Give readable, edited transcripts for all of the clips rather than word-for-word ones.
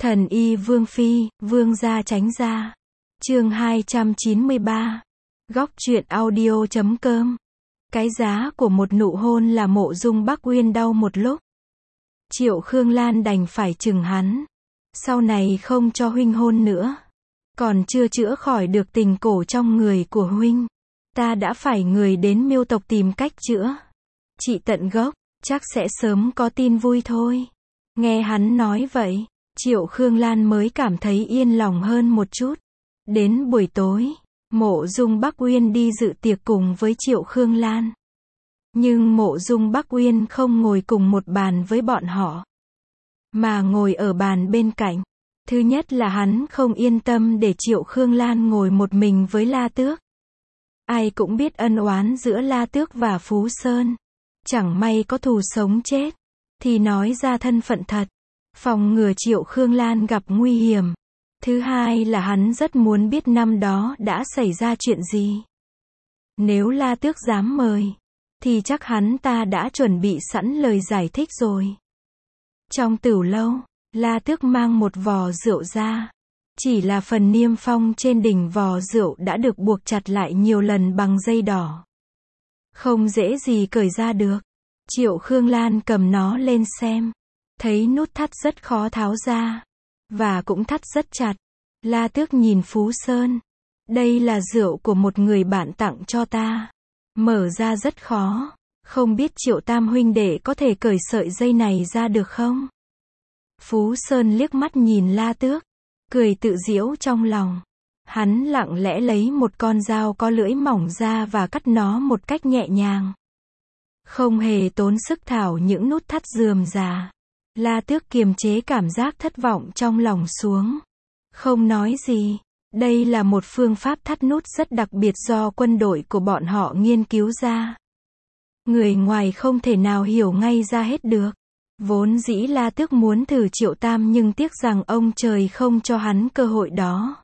Thần y Vương Phi, Vương gia tránh ra. Chương 293. Góc truyện audio.com. Cái giá của một nụ hôn là Mộ Dung Bắc Uyên đau một lúc. Triệu Khương Lan đành phải chừng hắn. Sau này không cho huynh hôn nữa. Còn chưa chữa khỏi được tình cổ trong người của huynh. Ta đã phải người đến Miêu tộc tìm cách chữa. Trị tận gốc, chắc sẽ sớm có tin vui thôi. Nghe hắn nói vậy, Triệu Khương Lan mới cảm thấy yên lòng hơn một chút. Đến buổi tối, Mộ Dung Bắc Uyên đi dự tiệc cùng với Triệu Khương Lan. Nhưng Mộ Dung Bắc Uyên không ngồi cùng một bàn với bọn họ, mà ngồi ở bàn bên cạnh. Thứ nhất là hắn không yên tâm để Triệu Khương Lan ngồi một mình với La Tước. Ai cũng biết ân oán giữa La Tước và Phú Sơn. Chẳng may có thù sống chết, thì nói ra thân phận thật, phòng ngừa Triệu Khương Lan gặp nguy hiểm. Thứ hai là hắn rất muốn biết năm đó đã xảy ra chuyện gì. Nếu La Tước dám mời, thì chắc hắn ta đã chuẩn bị sẵn lời giải thích rồi. Trong tửu lâu, La Tước mang một vò rượu ra. Chỉ là phần niêm phong trên đỉnh vò rượu đã được buộc chặt lại nhiều lần bằng dây đỏ. Không dễ gì cởi ra được. Triệu Khương Lan cầm nó lên xem. Thấy nút thắt rất khó tháo ra. Và cũng thắt rất chặt. La Tước nhìn Phú Sơn. Đây là rượu của một người bạn tặng cho ta. Mở ra rất khó. Không biết Triệu Tam huynh đệ có thể cởi sợi dây này ra được không? Phú Sơn liếc mắt nhìn La Tước, cười tự giễu trong lòng. Hắn lặng lẽ lấy một con dao có lưỡi mỏng ra và cắt nó một cách nhẹ nhàng. Không hề tốn sức thảo những nút thắt rườm rà. La Tước kiềm chế cảm giác thất vọng trong lòng xuống. Không nói gì. Đây là một phương pháp thắt nút rất đặc biệt do quân đội của bọn họ nghiên cứu ra. Người ngoài không thể nào hiểu ngay ra hết được. Vốn dĩ La Tước muốn thử Triệu Tam nhưng tiếc rằng ông trời không cho hắn cơ hội đó.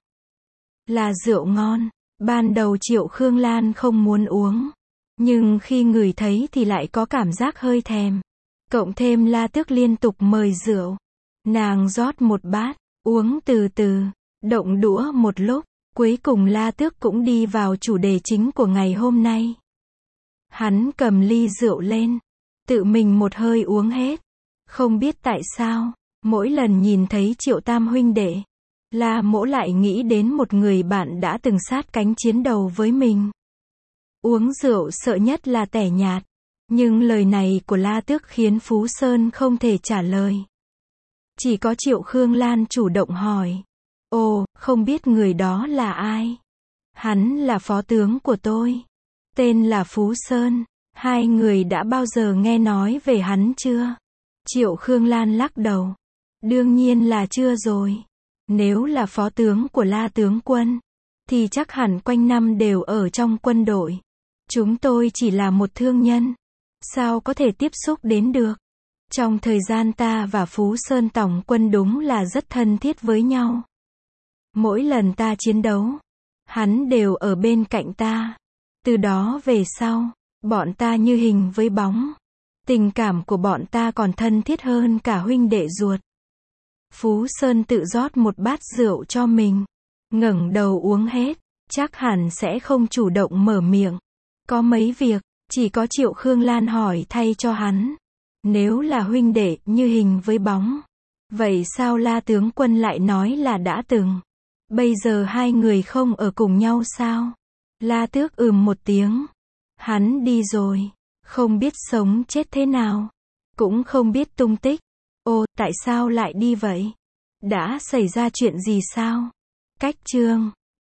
Là rượu ngon. Ban đầu Triệu Khương Lan không muốn uống. Nhưng khi ngửi thấy thì lại có cảm giác hơi thèm. Cộng thêm La Tước liên tục mời rượu. Nàng rót một bát, uống từ từ, động đũa một lúc. Cuối cùng La Tước cũng đi vào chủ đề chính của ngày hôm nay. Hắn cầm ly rượu lên, tự mình một hơi uống hết. Không biết tại sao, mỗi lần nhìn thấy Triệu Tam huynh đệ, La Mỗ lại nghĩ đến một người bạn đã từng sát cánh chiến đầu với mình. Uống rượu sợ nhất là tẻ nhạt. Nhưng lời này của La Tước khiến Phú Sơn không thể trả lời. Chỉ có Triệu Khương Lan chủ động hỏi. Ồ, không biết người đó là ai? Hắn là phó tướng của tôi. Tên là Phú Sơn. Hai người đã bao giờ nghe nói về hắn chưa? Triệu Khương Lan lắc đầu. Đương nhiên là chưa rồi. Nếu là phó tướng của La tướng quân, thì chắc hẳn quanh năm đều ở trong quân đội. Chúng tôi chỉ là một thương nhân. Sao có thể tiếp xúc đến được? Trong thời gian ta và Phú Sơn tổng quân đúng là rất thân thiết với nhau. Mỗi lần ta chiến đấu, hắn đều ở bên cạnh ta. Từ đó về sau, bọn ta như hình với bóng. Tình cảm của bọn ta còn thân thiết hơn cả huynh đệ ruột. Phú Sơn tự rót một bát rượu cho mình. Ngẩng đầu uống hết. Chắc hẳn sẽ không chủ động mở miệng. Có mấy việc, chỉ có Triệu Khương Lan hỏi thay cho hắn. Nếu là huynh đệ như hình với bóng, vậy sao La tướng quân lại nói là đã từng? Bây giờ hai người không ở cùng nhau sao? La Tước một tiếng. Hắn đi rồi. Không biết sống chết thế nào. Cũng không biết tung tích. Ồ, tại sao lại đi vậy? Đã xảy ra chuyện gì sao? Cách chương